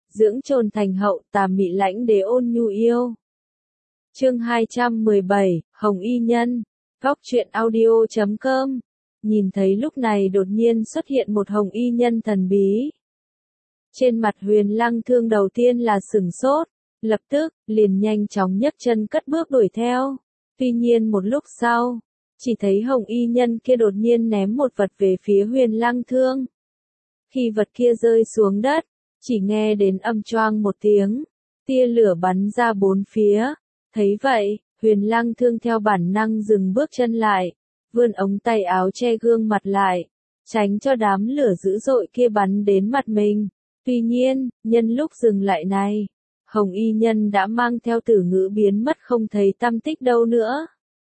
dưỡng trồn thành hậu, tà mị lãnh đế ôn nhu yêu. Chương 217, Hồng Y Nhân, Góc truyện audio.com. Nhìn thấy lúc này đột nhiên xuất hiện một Hồng Y Nhân thần bí. Trên mặt Huyền Lăng Thương đầu tiên là sửng sốt, lập tức, liền nhanh chóng nhấc chân cất bước đuổi theo. Tuy nhiên một lúc sau, chỉ thấy Hồng Y Nhân kia đột nhiên ném một vật về phía Huyền Lăng Thương. Khi vật kia rơi xuống đất, chỉ nghe đến âm choang một tiếng, tia lửa bắn ra bốn phía. Thấy vậy, Huyền Lăng Thương theo bản năng dừng bước chân lại, vươn ống tay áo che gương mặt lại, tránh cho đám lửa dữ dội kia bắn đến mặt mình. Tuy nhiên, nhân lúc dừng lại này, Hồng Y Nhân đã mang theo Tử Ngữ biến mất không thấy tăm tích đâu nữa.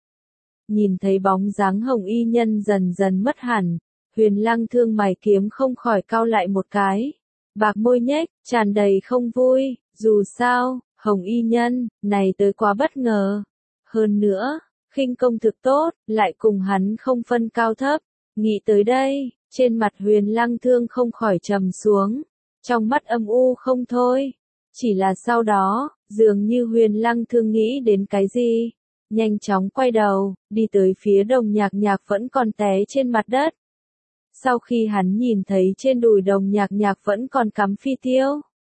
Nhìn thấy bóng dáng Hồng Y Nhân dần dần mất hẳn, Huyền Lăng Thương mày kiếm không khỏi cau lại một cái, bạc môi nhếch, tràn đầy không vui, dù sao, Hồng Y Nhân này tới quá bất ngờ. Hơn nữa, khinh công thực tốt, lại cùng hắn không phân cao thấp. Nghĩ tới đây, trên mặt Huyền Lăng Thương không khỏi trầm xuống, trong mắt âm u không thôi. Chỉ là sau đó, dường như Huyền Lăng Thương nghĩ đến cái gì, nhanh chóng quay đầu, đi tới phía Đồng Nhạc Nhạc vẫn còn té trên mặt đất. Sau khi hắn nhìn thấy trên đùi Đồng Nhạc Nhạc vẫn còn cắm phi tiêu,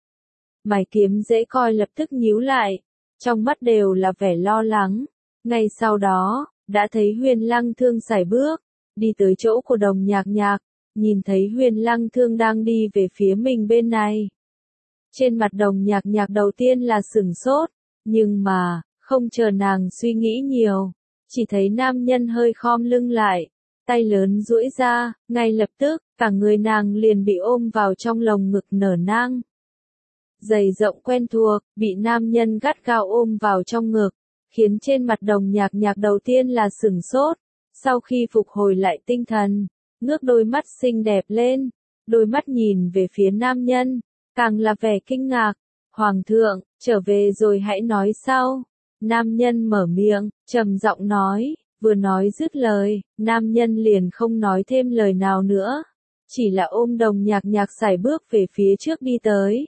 mày kiếm dễ coi lập tức nhíu lại, trong mắt đều là vẻ lo lắng. Ngay sau đó, đã thấy Huyền Lăng Thương sải bước, đi tới chỗ của Đồng Nhạc Nhạc, nhìn thấy Huyền Lăng Thương đang đi về phía mình bên này. Trên mặt Đồng Nhạc Nhạc đầu tiên là sửng sốt, nhưng mà, không chờ nàng suy nghĩ nhiều, chỉ thấy nam nhân hơi khom lưng lại, tay lớn duỗi ra, ngay lập tức, cả người nàng liền bị ôm vào trong lồng ngực nở nang. Giày rộng quen thuộc, bị nam nhân gắt gao ôm vào trong ngực, khiến trên mặt Đồng Nhạc Nhạc đầu tiên là sửng sốt, sau khi phục hồi lại tinh thần, ngước đôi mắt xinh đẹp lên, đôi mắt nhìn về phía nam nhân, càng là vẻ kinh ngạc. Hoàng thượng, trở về rồi hãy nói sau. Nam nhân mở miệng, trầm giọng nói, vừa nói dứt lời, nam nhân liền không nói thêm lời nào nữa, chỉ là ôm Đồng Nhạc Nhạc sải bước về phía trước đi tới.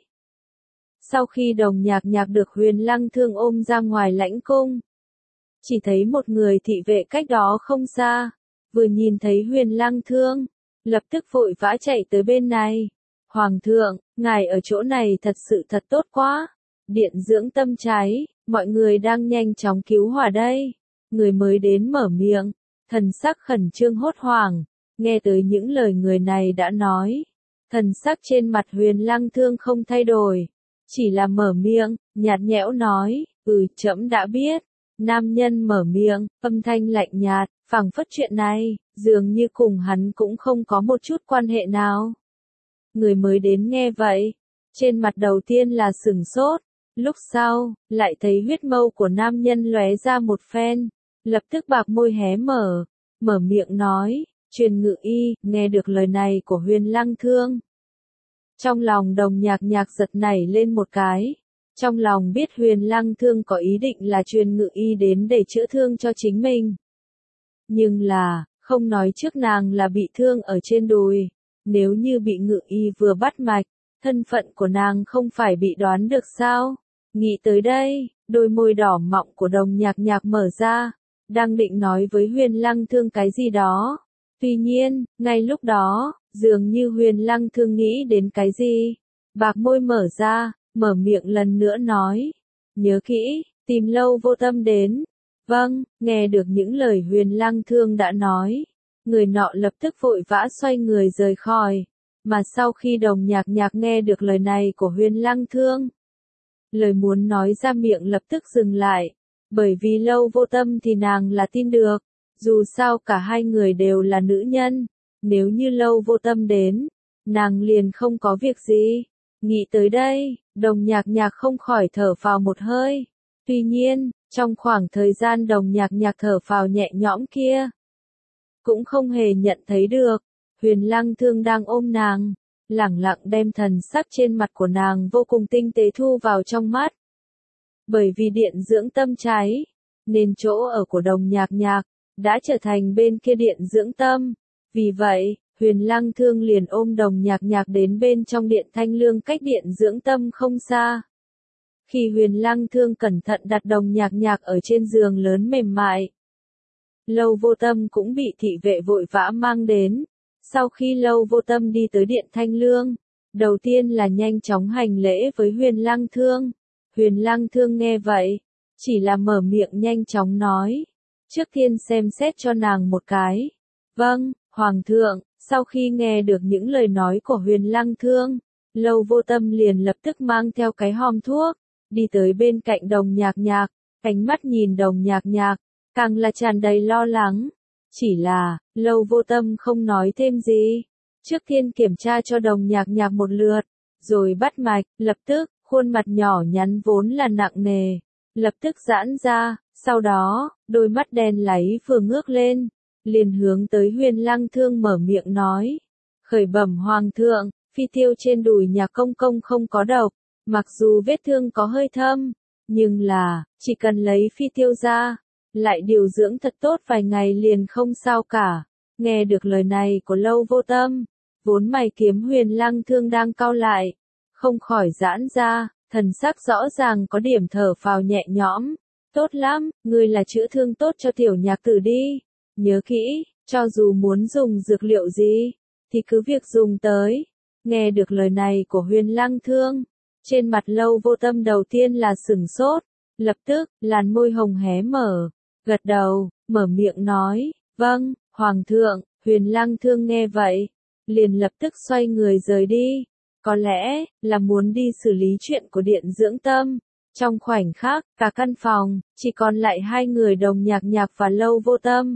Sau khi Đồng Nhạc Nhạc được Huyền Lăng Thương ôm ra ngoài lãnh cung, chỉ thấy một người thị vệ cách đó không xa, vừa nhìn thấy Huyền Lăng Thương, lập tức vội vã chạy tới bên này. Hoàng thượng, ngài ở chỗ này thật sự thật tốt quá. Điện dưỡng tâm cháy, mọi người đang nhanh chóng cứu hỏa đây. Người mới đến mở miệng, thần sắc khẩn trương hốt hoảng, nghe tới những lời người này đã nói. Thần sắc trên mặt Huyền Lăng Thương không thay đổi, chỉ là mở miệng, nhạt nhẽo nói, trẫm đã biết. Nam nhân mở miệng, âm thanh lạnh nhạt, phảng phất chuyện này, dường như cùng hắn cũng không có một chút quan hệ nào. Người mới đến nghe vậy, trên mặt đầu tiên là sửng sốt, lúc sau, lại thấy huyết mâu của nam nhân lóe ra một phen, lập tức bạc môi hé mở miệng nói, Truyền Ngự Y. Nghe được lời này của Huyền Lăng Thương, trong lòng Đồng Nhạc Nhạc giật nảy lên một cái, trong lòng biết Huyền Lăng Thương có ý định là Truyền Ngự Y đến để chữa thương cho chính mình. Nhưng là, không nói trước nàng là bị thương ở trên đùi, nếu như bị Ngự Y vừa bắt mạch, thân phận của nàng không phải bị đoán được sao? Nghĩ tới đây, đôi môi đỏ mọng của Đồng Nhạc Nhạc mở ra, đang định nói với Huyền Lăng Thương cái gì đó. Tuy nhiên, ngay lúc đó, dường như Huyền Lăng Thương nghĩ đến cái gì, bạc môi mở ra, mở miệng lần nữa nói, nhớ kỹ, tìm Lâu Vô Tâm đến. Vâng, nghe được những lời Huyền Lăng Thương đã nói, người nọ lập tức vội vã xoay người rời khỏi, mà sau khi Đồng Nhạc Nhạc nghe được lời này của Huyền Lăng Thương, lời muốn nói ra miệng lập tức dừng lại, bởi vì Lâu Vô Tâm thì nàng là tin được, dù sao cả hai người đều là nữ nhân, nếu như Lâu Vô Tâm đến, nàng liền không có việc gì. Nghĩ tới đây, Đồng Nhạc Nhạc không khỏi thở phào một hơi. Tuy nhiên, trong khoảng thời gian Đồng Nhạc Nhạc thở phào nhẹ nhõm kia, cũng không hề nhận thấy được, Huyền Lăng Thương đang ôm nàng, lẳng lặng đem thần sắc trên mặt của nàng vô cùng tinh tế thu vào trong mắt. Bởi vì điện dưỡng tâm cháy, nên chỗ ở của Đồng Nhạc Nhạc đã trở thành bên kia điện dưỡng tâm. Vì vậy, Huyền Lăng Thương liền ôm Đồng Nhạc Nhạc đến bên trong điện thanh lương cách điện dưỡng tâm không xa. Khi Huyền Lăng Thương cẩn thận đặt Đồng Nhạc Nhạc ở trên giường lớn mềm mại, Lâu Vô Tâm cũng bị thị vệ vội vã mang đến. Sau khi Lâu Vô Tâm đi tới điện thanh lương, đầu tiên là nhanh chóng hành lễ với Huyền Lăng Thương. Huyền Lăng Thương nghe vậy, chỉ là mở miệng nhanh chóng nói, trước tiên xem xét cho nàng một cái. Vâng, Hoàng thượng. Sau khi nghe được những lời nói của Huyền Lăng Thương, Lâu Vô Tâm liền lập tức mang theo cái hòm thuốc, đi tới bên cạnh Đồng Nhạc Nhạc, ánh mắt nhìn Đồng Nhạc Nhạc, càng là tràn đầy lo lắng. Chỉ là, Lâu Vô Tâm không nói thêm gì, trước tiên kiểm tra cho Đồng Nhạc Nhạc một lượt, rồi bắt mạch, lập tức, khuôn mặt nhỏ nhắn vốn là nặng nề, lập tức giãn ra, sau đó, đôi mắt đen láy vừa ngước lên, liền hướng tới Huyền Lăng Thương mở miệng nói, khởi bẩm Hoàng thượng, phi tiêu trên đùi nhà công công không có độc, mặc dù vết thương có hơi thâm, nhưng là, chỉ cần lấy phi tiêu ra, lại điều dưỡng thật tốt vài ngày liền không sao cả. Nghe được lời này của Lâu Vô Tâm, vốn mày kiếm Huyền Lăng Thương đang cau lại, không khỏi giãn ra, thần sắc rõ ràng có điểm thở phào nhẹ nhõm. Tốt lắm, ngươi là chữa thương tốt cho tiểu nhạc tử đi. Nhớ kỹ, cho dù muốn dùng dược liệu gì, thì cứ việc dùng tới. Nghe được lời này của Huyền Lăng Thương, trên mặt Lâu Vô Tâm đầu tiên là sửng sốt, lập tức, làn môi hồng hé mở, gật đầu, mở miệng nói, vâng, Hoàng thượng. Huyền Lăng Thương nghe vậy, liền lập tức xoay người rời đi, có lẽ là muốn đi xử lý chuyện của điện dưỡng tâm. Trong khoảnh khắc, cả căn phòng, chỉ còn lại hai người Đồng Nhạc Nhạc và Lâu Vô Tâm.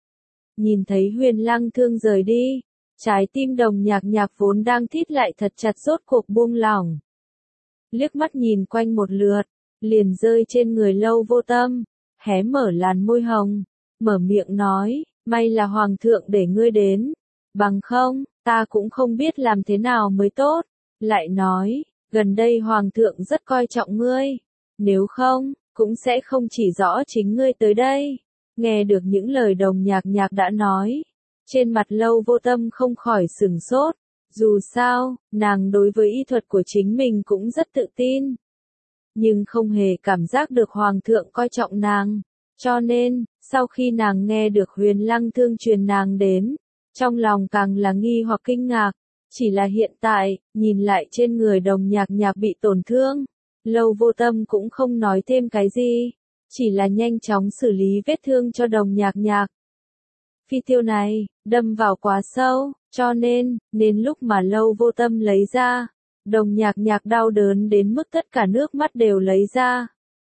Nhìn thấy Huyền Lăng Thương rời đi, trái tim Đồng Nhạc Nhạc vốn đang thít lại thật chặt rốt cuộc buông lỏng. Liếc mắt nhìn quanh một lượt, liền rơi trên người Lâu Vô Tâm, hé mở làn môi hồng, mở miệng nói, may là Hoàng thượng để ngươi đến, bằng không, ta cũng không biết làm thế nào mới tốt. Lại nói, gần đây Hoàng thượng rất coi trọng ngươi, nếu không, cũng sẽ không chỉ rõ chính ngươi tới đây. Nghe được những lời Đồng Nhạc Nhạc đã nói, trên mặt Lâu Vô Tâm không khỏi sửng sốt, dù sao, nàng đối với y thuật của chính mình cũng rất tự tin, nhưng không hề cảm giác được Hoàng thượng coi trọng nàng, cho nên, sau khi nàng nghe được Huyền Lăng Thương truyền nàng đến, trong lòng càng là nghi hoặc kinh ngạc. Chỉ là hiện tại, nhìn lại trên người Đồng Nhạc Nhạc bị tổn thương, Lâu Vô Tâm cũng không nói thêm cái gì, chỉ là nhanh chóng xử lý vết thương cho Đồng Nhạc Nhạc. Phi tiêu này, đâm vào quá sâu, cho nên lúc mà Lâu Vô Tâm lấy ra, Đồng Nhạc Nhạc đau đớn đến mức tất cả nước mắt đều lấy ra.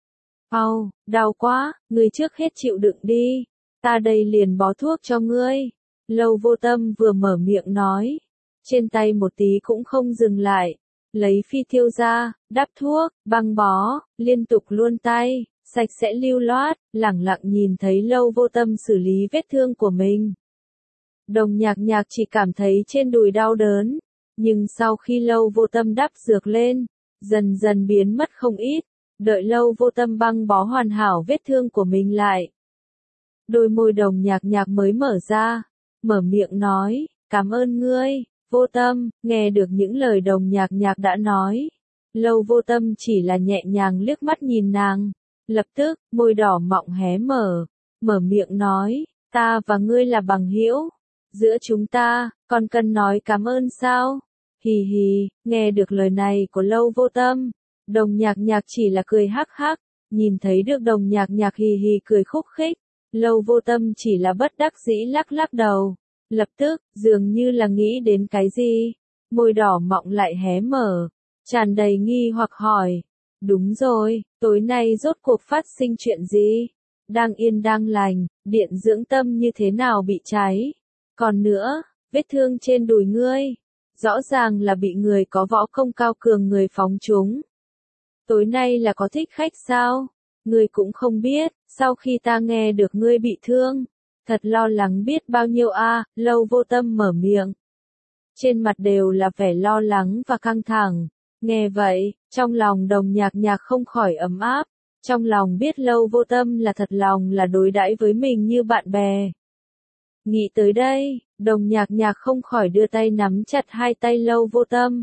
Đau quá, ngươi trước hết chịu đựng đi, ta đây liền bó thuốc cho ngươi. Lâu Vô Tâm vừa mở miệng nói, trên tay một tí cũng không dừng lại, lấy phi tiêu ra, đắp thuốc, băng bó, liên tục luồn tay, sạch sẽ lưu loát, lẳng lặng nhìn thấy Lâu Vô Tâm xử lý vết thương của mình. Đồng Nhạc Nhạc chỉ cảm thấy trên đùi đau đớn, nhưng sau khi Lâu Vô Tâm đắp dược lên, dần dần biến mất không ít, đợi Lâu Vô Tâm băng bó hoàn hảo vết thương của mình lại. Đôi môi Đồng Nhạc Nhạc mới mở ra, mở miệng nói, cảm ơn ngươi, Vô Tâm. Nghe được những lời Đồng Nhạc Nhạc đã nói, Lâu Vô Tâm chỉ là nhẹ nhàng liếc mắt nhìn nàng, lập tức, môi đỏ mọng hé mở, mở miệng nói, ta và ngươi là bằng hữu, giữa chúng ta, còn cần nói cảm ơn sao? Hì hì. Nghe được lời này của Lâu Vô Tâm, Đồng Nhạc Nhạc chỉ là cười hắc hắc, nhìn thấy được Đồng Nhạc Nhạc hì hì cười khúc khích, Lâu Vô Tâm chỉ là bất đắc dĩ lắc lắc đầu, lập tức, dường như là nghĩ đến cái gì, môi đỏ mọng lại hé mở, tràn đầy nghi hoặc hỏi, đúng rồi, tối nay rốt cuộc phát sinh chuyện gì? Đang yên đang lành, điện dưỡng tâm như thế nào bị cháy? Còn nữa, vết thương trên đùi ngươi, rõ ràng là bị người có võ công cao cường người phóng trúng. Tối nay là có thích khách sao? Ngươi cũng không biết, sau khi ta nghe được ngươi bị thương, thật lo lắng biết bao nhiêu a. Lâu Vô Tâm mở miệng, trên mặt đều là vẻ lo lắng và căng thẳng. Nghe vậy, trong lòng Đồng Nhạc Nhạc không khỏi ấm áp, trong lòng biết Lâu Vô Tâm là thật lòng là đối đãi với mình như bạn bè. Nghĩ tới đây, Đồng Nhạc Nhạc không khỏi đưa tay nắm chặt hai tay Lâu Vô Tâm.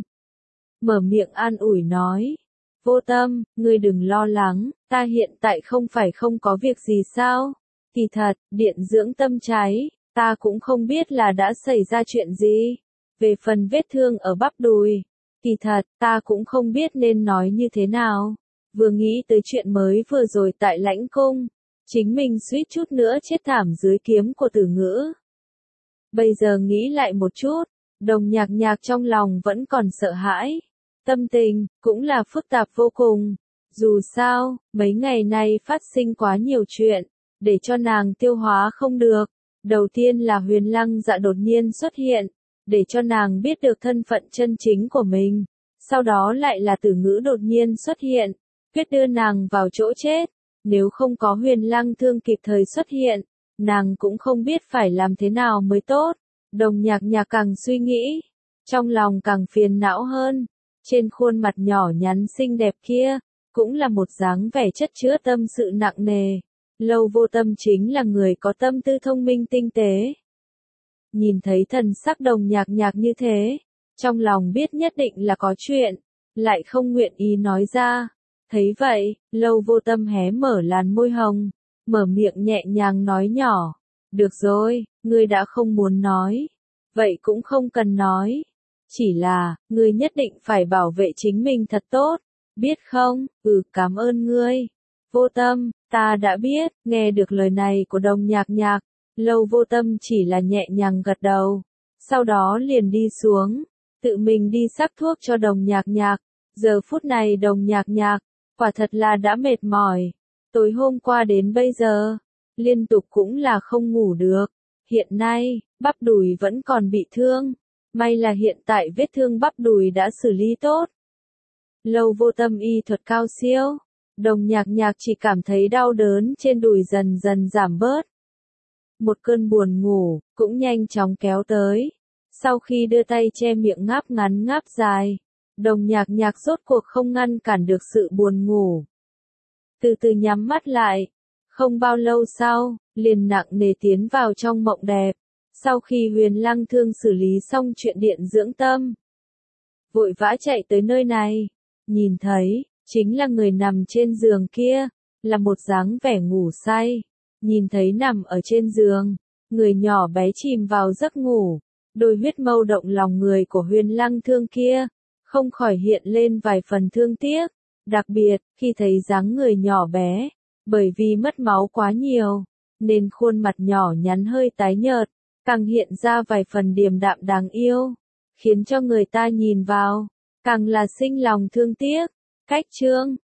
Mở miệng an ủi nói, Vô Tâm, ngươi đừng lo lắng, ta hiện tại không phải không có việc gì sao? Kỳ thật, điện dưỡng tâm cháy, ta cũng không biết là đã xảy ra chuyện gì. Về phần vết thương ở bắp đùi, kỳ thật, ta cũng không biết nên nói như thế nào. Vừa nghĩ tới chuyện mới vừa rồi tại lãnh cung, chính mình suýt chút nữa chết thảm dưới kiếm của Tử Ngữ. Bây giờ nghĩ lại một chút, Đồng Nhạc Nhạc trong lòng vẫn còn sợ hãi. Tâm tình, cũng là phức tạp vô cùng. Dù sao, mấy ngày nay phát sinh quá nhiều chuyện, để cho nàng tiêu hóa không được. Đầu tiên là Huyền Lăng Dạ đột nhiên xuất hiện, để cho nàng biết được thân phận chân chính của mình. Sau đó lại là Tử Ngữ đột nhiên xuất hiện, quyết đưa nàng vào chỗ chết. Nếu không có Huyền Lăng Thương kịp thời xuất hiện, nàng cũng không biết phải làm thế nào mới tốt. Đồng Nhạc Nhạc càng suy nghĩ, trong lòng càng phiền não hơn. Trên khuôn mặt nhỏ nhắn xinh đẹp kia, cũng là một dáng vẻ chất chứa tâm sự nặng nề. Lâu Vô Tâm chính là người có tâm tư thông minh tinh tế. Nhìn thấy thần sắc Đồng Nhạc Nhạc như thế, trong lòng biết nhất định là có chuyện, lại không nguyện ý nói ra. Thấy vậy, Lâu Vô Tâm hé mở làn môi hồng, mở miệng nhẹ nhàng nói nhỏ, được rồi, ngươi đã không muốn nói, vậy cũng không cần nói. Chỉ là, ngươi nhất định phải bảo vệ chính mình thật tốt, biết không? Cảm ơn ngươi. Vô Tâm, ta đã biết. Nghe được lời này của Đồng Nhạc Nhạc, Lâu Vô Tâm chỉ là nhẹ nhàng gật đầu, sau đó liền đi xuống, tự mình đi sắc thuốc cho Đồng Nhạc Nhạc. Giờ phút này Đồng Nhạc Nhạc, quả thật là đã mệt mỏi. Tối hôm qua đến bây giờ, liên tục cũng là không ngủ được. Hiện nay, bắp đùi vẫn còn bị thương. May là hiện tại vết thương bắp đùi đã xử lý tốt. Lâu Vô Tâm y thuật cao siêu, Đồng Nhạc Nhạc chỉ cảm thấy đau đớn trên đùi dần dần giảm bớt. Một cơn buồn ngủ, cũng nhanh chóng kéo tới. Sau khi đưa tay che miệng ngáp ngắn ngáp dài, Đồng Nhạc Nhạc rốt cuộc không ngăn cản được sự buồn ngủ. Từ từ nhắm mắt lại, không bao lâu sau, liền nặng nề tiến vào trong mộng đẹp. Sau khi Huyền Lăng Thương xử lý xong chuyện điện dưỡng tâm, vội vã chạy tới nơi này, nhìn thấy, chính là người nằm trên giường kia, là một dáng vẻ ngủ say. Nhìn thấy nằm ở trên giường, người nhỏ bé chìm vào giấc ngủ, đôi huyết mâu động lòng người của Huyền Lăng Thương kia, không khỏi hiện lên vài phần thương tiếc, đặc biệt, khi thấy dáng người nhỏ bé, bởi vì mất máu quá nhiều, nên khuôn mặt nhỏ nhắn hơi tái nhợt, càng hiện ra vài phần điềm đạm đáng yêu, khiến cho người ta nhìn vào, càng là sinh lòng thương tiếc. Cách chương